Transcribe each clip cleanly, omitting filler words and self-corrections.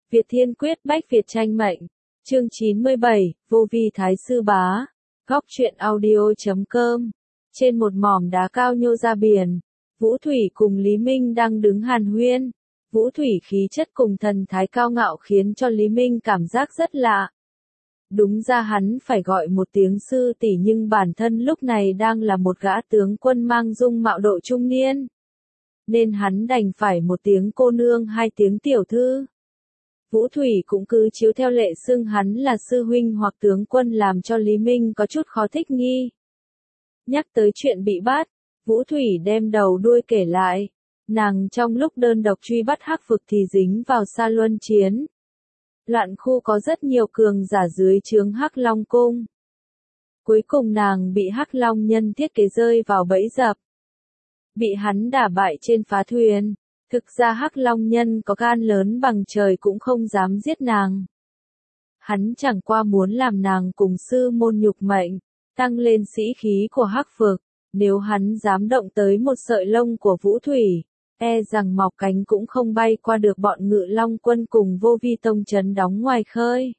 Việt Thiên Quyết Bách Việt Tranh Mệnh. Chương 97, Vô Vi Thái Sư Bá. Góc truyện audio.com. Trên một mỏm đá cao nhô ra biển, Vũ Thủy cùng Lý Minh đang đứng hàn huyên. Vũ Thủy khí chất cùng thần thái cao ngạo khiến cho Lý Minh cảm giác rất lạ. Đúng ra hắn phải gọi một tiếng sư tỷ, nhưng bản thân lúc này đang là một gã tướng quân mang dung mạo độ trung niên, nên hắn đành phải một tiếng cô nương hai tiếng tiểu thư. Vũ Thủy cũng cứ chiếu theo lệ xưng hắn là sư huynh hoặc tướng quân, làm cho Lý Minh có chút khó thích nghi. Nhắc tới chuyện bị bắt, Vũ Thủy đem đầu đuôi kể lại. Nàng trong lúc đơn độc truy bắt Hắc Vực thì dính vào Sa Luân chiến. Loạn khu có rất nhiều cường giả dưới trướng Hắc Long cung. Cuối cùng nàng bị Hắc Long nhân thiết kế rơi vào bẫy dập. Bị hắn đả bại trên phá thuyền. Thực ra Hắc Long nhân có gan lớn bằng trời cũng không dám giết nàng. Hắn chẳng qua muốn làm nàng cùng sư môn nhục mệnh, tăng lên sĩ khí của Hắc Vực. Nếu hắn dám động tới một sợi lông của Vũ Thủy, e rằng mọc cánh cũng không bay qua được bọn Ngự Long quân cùng Vô Vi tông trấn đóng ngoài khơi.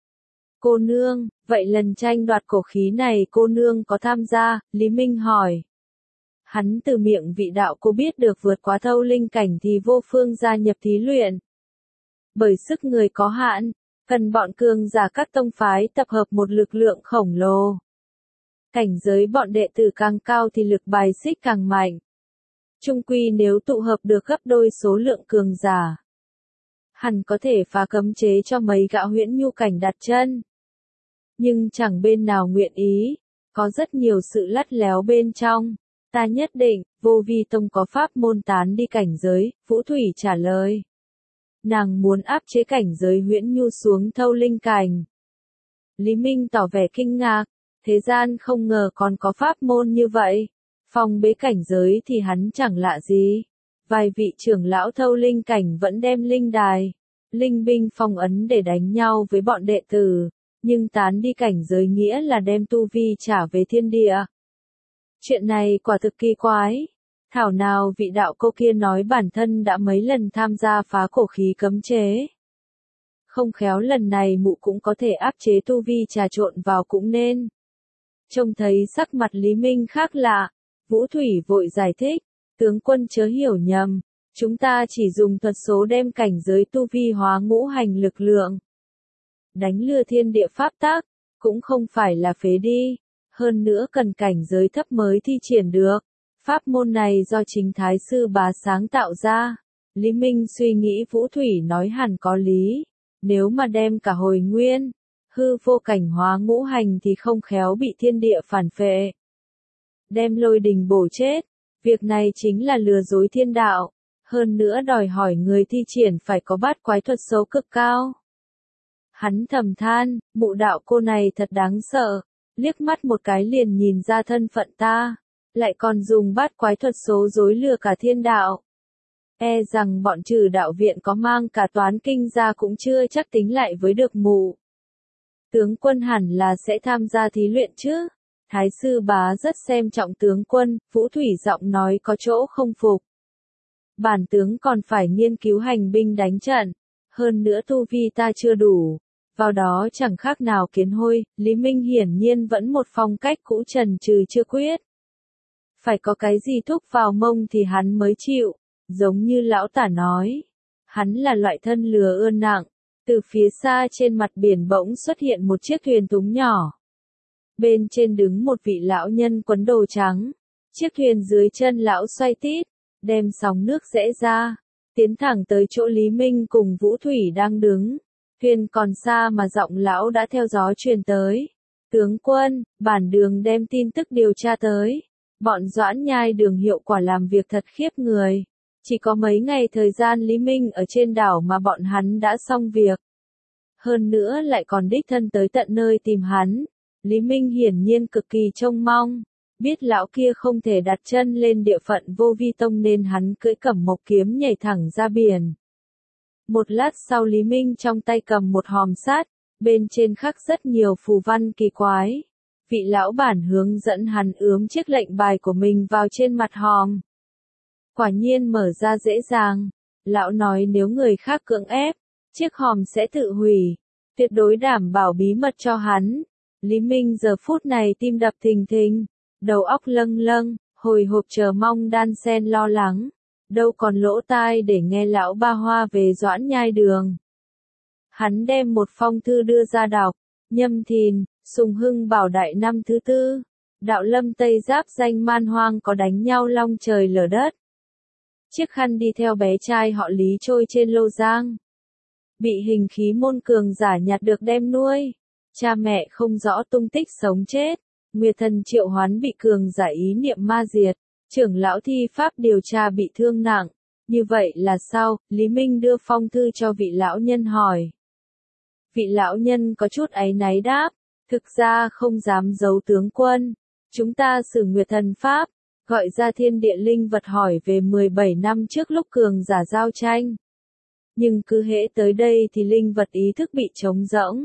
Cô nương, vậy lần tranh đoạt cổ khí này cô nương có tham gia? Lý Minh hỏi. Hắn từ miệng vị đạo cô biết được vượt quá thâu linh cảnh thì vô phương gia nhập thí luyện. Bởi sức người có hạn, cần bọn cường giả các tông phái tập hợp một lực lượng khổng lồ. Cảnh giới bọn đệ tử càng cao thì lực bài xích càng mạnh. Chung quy nếu tụ hợp được gấp đôi số lượng cường giả, hẳn có thể phá cấm chế cho mấy gã huyễn nhu cảnh đặt chân. Nhưng chẳng bên nào nguyện ý, có rất nhiều sự lắt léo bên trong. Ta nhất định, Vô Vi tông có pháp môn tán đi cảnh giới, Vũ Thủy trả lời. Nàng muốn áp chế cảnh giới huyễn nhu xuống thâu linh cảnh. Lý Minh tỏ vẻ kinh ngạc, thế gian không ngờ còn có pháp môn như vậy. Phong bế cảnh giới thì hắn chẳng lạ gì. Vài vị trưởng lão thâu linh cảnh vẫn đem linh đài, linh binh phong ấn để đánh nhau với bọn đệ tử, nhưng tán đi cảnh giới nghĩa là đem tu vi trả về thiên địa. Chuyện này quả thực kỳ quái. Thảo nào vị đạo cô kia nói bản thân đã mấy lần tham gia phá cổ khí cấm chế. Không khéo lần này mụ cũng có thể áp chế tu vi trà trộn vào cũng nên. Trông thấy sắc mặt Lý Minh khác lạ, Vũ Thủy vội giải thích, tướng quân chớ hiểu nhầm, chúng ta chỉ dùng thuật số đem cảnh giới tu vi hóa ngũ hành lực lượng. Đánh lừa thiên địa pháp tắc, cũng không phải là phế đi. Hơn nữa cần cảnh giới thấp mới thi triển được. Pháp môn này do chính Thái Sư Bá sáng tạo ra. Lý Minh suy nghĩ Vũ Thủy nói hẳn có lý. Nếu mà đem cả hồi nguyên, hư vô cảnh hóa ngũ hành thì không khéo bị thiên địa phản phệ. Đem Lôi Đình bổ chết. Việc này chính là lừa dối thiên đạo. Hơn nữa đòi hỏi người thi triển phải có bát quái thuật số cực cao. Hắn thầm than, mụ đạo cô này thật đáng sợ. Liếc mắt một cái liền nhìn ra thân phận ta, lại còn dùng bát quái thuật số dối lừa cả thiên đạo. E rằng bọn Trừ đạo viện có mang cả toán kinh ra cũng chưa chắc tính lại với được mụ. Tướng quân hẳn là sẽ tham gia thí luyện chứ? Thái Sư Bá rất xem trọng tướng quân, Vũ Thủy giọng nói có chỗ không phục. Bản tướng còn phải nghiên cứu hành binh đánh trận, hơn nữa tu vi ta chưa đủ. Vào đó chẳng khác nào kiến hôi, Lý Minh hiển nhiên vẫn một phong cách cũ trần trừ chưa quyết. Phải có cái gì thúc vào mông thì hắn mới chịu, giống như lão tả nói. Hắn là loại thân lừa ưa nặng, từ phía xa trên mặt biển bỗng xuất hiện một chiếc thuyền thúng nhỏ. Bên trên đứng một vị lão nhân quấn đồ trắng, chiếc thuyền dưới chân lão xoay tít, đem sóng nước rẽ ra, tiến thẳng tới chỗ Lý Minh cùng Vũ Thủy đang đứng. Thuyền còn xa mà giọng lão đã theo gió truyền tới. Tướng quân, bản đường đem tin tức điều tra tới. Bọn Doãn Nhai Đường hiệu quả làm việc thật khiếp người. Chỉ có mấy ngày thời gian Lý Minh ở trên đảo mà bọn hắn đã xong việc. Hơn nữa lại còn đích thân tới tận nơi tìm hắn. Lý Minh hiển nhiên cực kỳ trông mong. Biết lão kia không thể đặt chân lên địa phận Vô Vi tông nên hắn cưỡi Cẩm Mộc kiếm nhảy thẳng ra biển. Một lát sau Lý Minh trong tay cầm một hòm sắt, bên trên khắc rất nhiều phù văn kỳ quái. Vị lão bản hướng dẫn hắn ướm chiếc lệnh bài của mình vào trên mặt hòm. Quả nhiên mở ra dễ dàng. Lão nói nếu người khác cưỡng ép, chiếc hòm sẽ tự hủy, tuyệt đối đảm bảo bí mật cho hắn. Lý Minh giờ phút này tim đập thình thình, đầu óc lâng lâng, hồi hộp chờ mong đan xen lo lắng, đâu còn lỗ tai để nghe lão Ba Hoa về Doãn Nhai Đường. Hắn đem một phong thư đưa ra đọc, Nhâm Thìn, Sùng Hưng Bảo Đại năm thứ tư, đạo lâm Tây giáp danh man hoang có đánh nhau long trời lở đất. Chiếc khăn đi theo bé trai họ Lý trôi trên Lô Giang. Bị hình khí môn cường giả nhặt được đem nuôi. Cha mẹ không rõ tung tích sống chết. Nguyệt thần triệu hoán bị cường giả ý niệm ma diệt. Trưởng lão thi pháp điều tra bị thương nặng. Như vậy là sao? Lý Minh đưa phong thư cho vị lão nhân hỏi. Vị lão nhân có chút áy náy đáp. Thực ra không dám giấu tướng quân. Chúng ta sử Nguyệt thần pháp. Gọi ra thiên địa linh vật hỏi về 17 năm trước lúc cường giả giao tranh. Nhưng cứ hễ tới đây thì linh vật ý thức bị trống rỗng.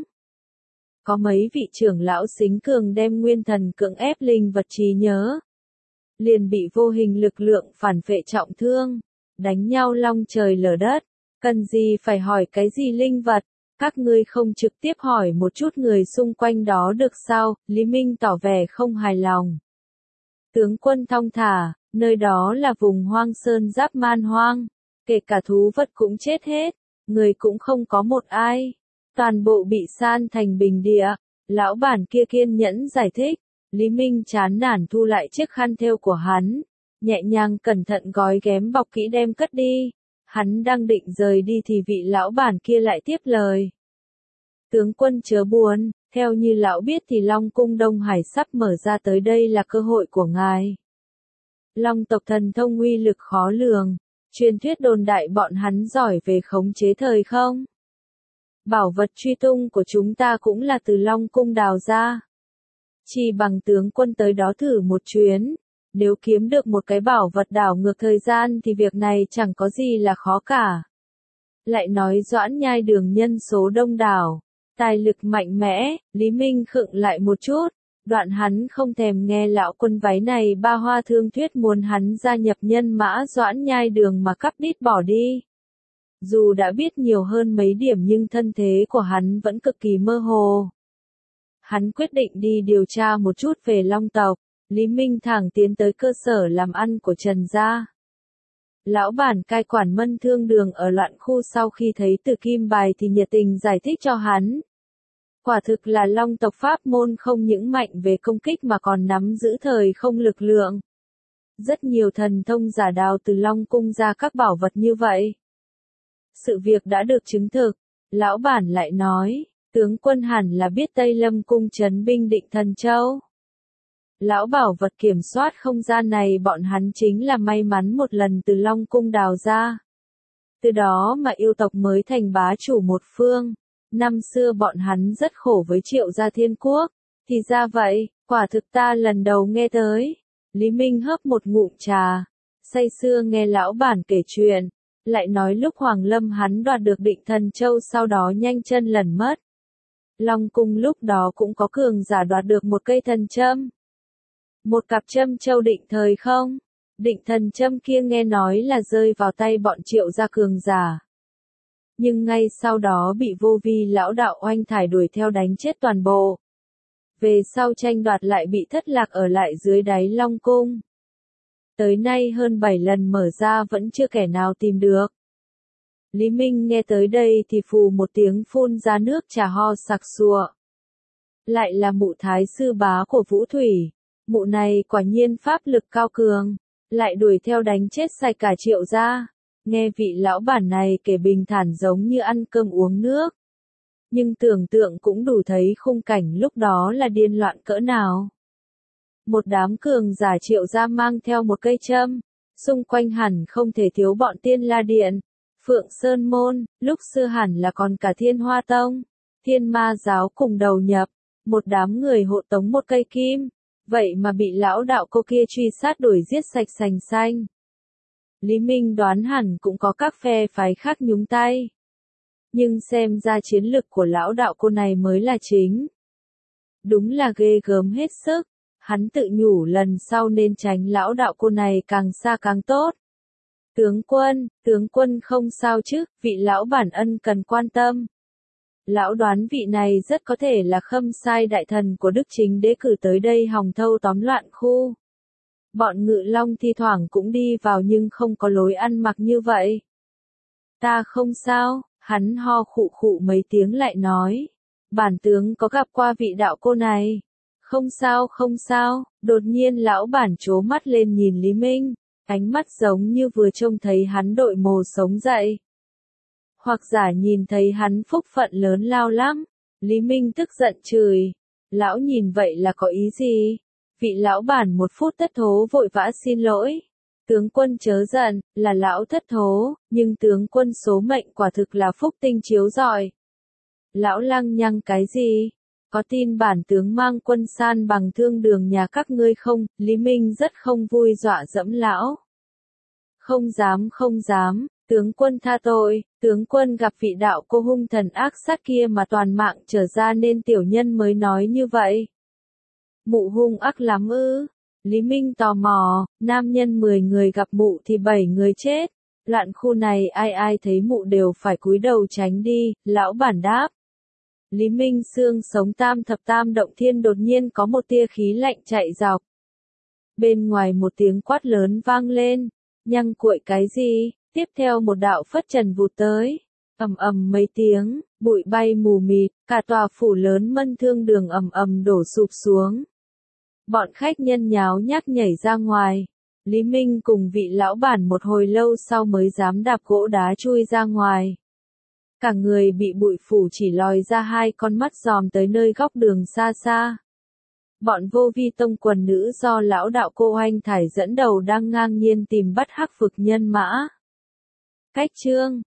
Có mấy vị trưởng lão xính cường đem nguyên thần cưỡng ép linh vật trí nhớ. Liền bị vô hình lực lượng phản phệ trọng thương. Đánh nhau long trời lở đất. Cần gì phải hỏi cái gì linh vật. Các ngươi không trực tiếp hỏi một chút người xung quanh đó được sao? Lý Minh tỏ vẻ không hài lòng. Tướng quân thong thả, nơi đó là vùng hoang sơn giáp man hoang, kể cả thú vật cũng chết hết, người cũng không có một ai, toàn bộ bị san thành bình địa. Lão bản kia kiên nhẫn giải thích, Lý Minh chán nản thu lại chiếc khăn thêu của hắn, nhẹ nhàng cẩn thận gói ghém bọc kỹ đem cất đi. Hắn đang định rời đi thì vị lão bản kia lại tiếp lời. Tướng quân chớ buồn. Theo như lão biết thì Long Cung Đông Hải sắp mở ra tới đây là cơ hội của ngài. Long tộc thần thông uy lực khó lường, truyền thuyết đồn đại bọn hắn giỏi về khống chế thời không. Bảo vật truy tung của chúng ta cũng là từ Long Cung đào ra. Chỉ bằng tướng quân tới đó thử một chuyến, nếu kiếm được một cái bảo vật đảo ngược thời gian thì việc này chẳng có gì là khó cả. Lại nói Doãn Nhai Đường nhân số đông đảo. Tài lực mạnh mẽ, Lý Minh khựng lại một chút, đoạn hắn không thèm nghe lão quân váy này Ba Hoa thương thuyết muốn hắn gia nhập nhân mã Doãn Nhai Đường mà cắp đít bỏ đi. Dù đã biết nhiều hơn mấy điểm nhưng thân thế của hắn vẫn cực kỳ mơ hồ. Hắn quyết định đi điều tra một chút về Long tộc, Lý Minh thẳng tiến tới cơ sở làm ăn của Trần gia. Lão bản cai quản Mân Thương Đường ở loạn khu sau khi thấy từ kim bài thì nhiệt tình giải thích cho hắn. Quả thực là Long tộc pháp môn không những mạnh về công kích mà còn nắm giữ thời không lực lượng. Rất nhiều thần thông giả đào từ Long cung ra các bảo vật như vậy. Sự việc đã được chứng thực, lão bản lại nói, tướng quân hẳn là biết Tây Lâm cung trấn binh Định Thần Châu. Lão bảo vật kiểm soát không gian này bọn hắn chính là may mắn một lần từ Long cung đào ra. Từ đó mà yêu tộc mới thành bá chủ một phương. Năm xưa bọn hắn rất khổ với Triệu gia Thiên Quốc. Thì ra vậy, quả thực ta lần đầu nghe tới. Lý Minh hớp một ngụm trà. Say sưa nghe lão bản kể chuyện. Lại nói lúc Hoàng Lâm hắn đoạt được Định Thần Châu sau đó nhanh chân lẩn mất. Long cung lúc đó cũng có cường giả đoạt được một cây thần châm. Một cặp châm châu định thời không? Định thần châm kia nghe nói là rơi vào tay bọn Triệu gia cường giả. Nhưng ngay sau đó bị Vô Vi lão đạo oanh thải đuổi theo đánh chết toàn bộ. Về sau tranh đoạt lại bị thất lạc ở lại dưới đáy Long cung. Tới nay hơn 7 lần mở ra vẫn chưa kẻ nào tìm được. Lý Minh nghe tới đây thì phù một tiếng phun ra nước trà ho sặc sụa. Lại là mụ thái sư bá của Vũ Thủy. Mụ này quả nhiên pháp lực cao cường, lại đuổi theo đánh chết sạch cả Triệu gia. Nghe vị lão bản này kể bình thản giống như ăn cơm uống nước. Nhưng tưởng tượng cũng đủ thấy khung cảnh lúc đó là điên loạn cỡ nào. Một đám cường giả Triệu gia mang theo một cây châm, xung quanh hẳn không thể thiếu bọn Tiên La Điện, Phượng Sơn Môn, lúc xưa hẳn là còn cả Thiên Hoa Tông, Thiên Ma Giáo cùng đầu nhập, một đám người hộ tống một cây kim. Vậy mà bị lão đạo cô kia truy sát đuổi giết sạch sành xanh. Lý Minh đoán hẳn cũng có các phe phái khác nhúng tay. Nhưng xem ra chiến lực của lão đạo cô này mới là chính. Đúng là ghê gớm hết sức. Hắn tự nhủ lần sau nên tránh lão đạo cô này càng xa càng tốt. Tướng quân không sao chứ, vị lão bản ân cần quan tâm. Lão đoán vị này rất có thể là Khâm Sai đại thần của Đức Chính Đế cử tới đây hòng thâu tóm loạn khu. Bọn Ngự Long thi thoảng cũng đi vào nhưng không có lối ăn mặc như vậy. Ta không sao, hắn ho khụ khụ mấy tiếng lại nói. Bản tướng có gặp qua vị đạo cô này. Không sao, đột nhiên lão bản trố mắt lên nhìn Lý Minh, ánh mắt giống như vừa trông thấy hắn đội mồ sống dậy. Hoặc giả nhìn thấy hắn phúc phận lớn lao lắm. Lý Minh tức giận chửi. Lão nhìn vậy là có ý gì? Vị lão bản một phút thất thố vội vã xin lỗi. Tướng quân chớ giận, là lão thất thố, nhưng tướng quân số mệnh quả thực là phúc tinh chiếu rọi. Lão lăng nhăng cái gì? Có tin bản tướng mang quân san bằng thương đường nhà các ngươi không? Lý Minh rất không vui dọa dẫm lão. Không dám, tướng quân tha tội, tướng quân gặp vị đạo cô hung thần ác sát kia mà toàn mạng trở ra nên tiểu nhân mới nói như vậy. Mụ hung ác lắm ư? Lý Minh tò mò, nam nhân 10 người gặp mụ thì 7 người chết. Loạn khu này ai thấy mụ đều phải cúi đầu tránh đi, lão bản đáp. Lý Minh xương sống tam thập tam động thiên đột nhiên có một tia khí lạnh chạy dọc. Bên ngoài một tiếng quát lớn vang lên, nhăng cuội cái gì? Tiếp theo một đạo phất trần vụt tới, ầm mấy tiếng, bụi bay mù mịt, cả tòa phủ lớn Mân Thương Đường ầm đổ sụp xuống. Bọn khách nhân nháo nhác nhảy ra ngoài. Lý Minh cùng vị lão bản một hồi lâu sau mới dám đạp gỗ đá chui ra ngoài. Cả người bị bụi phủ chỉ lòi ra 2 con mắt dòm tới nơi góc đường xa xa. Bọn Vô Vi tông quần nữ do lão đạo cô Oanh Thải dẫn đầu đang ngang nhiên tìm bắt Hắc Vực nhân mã. Cách chương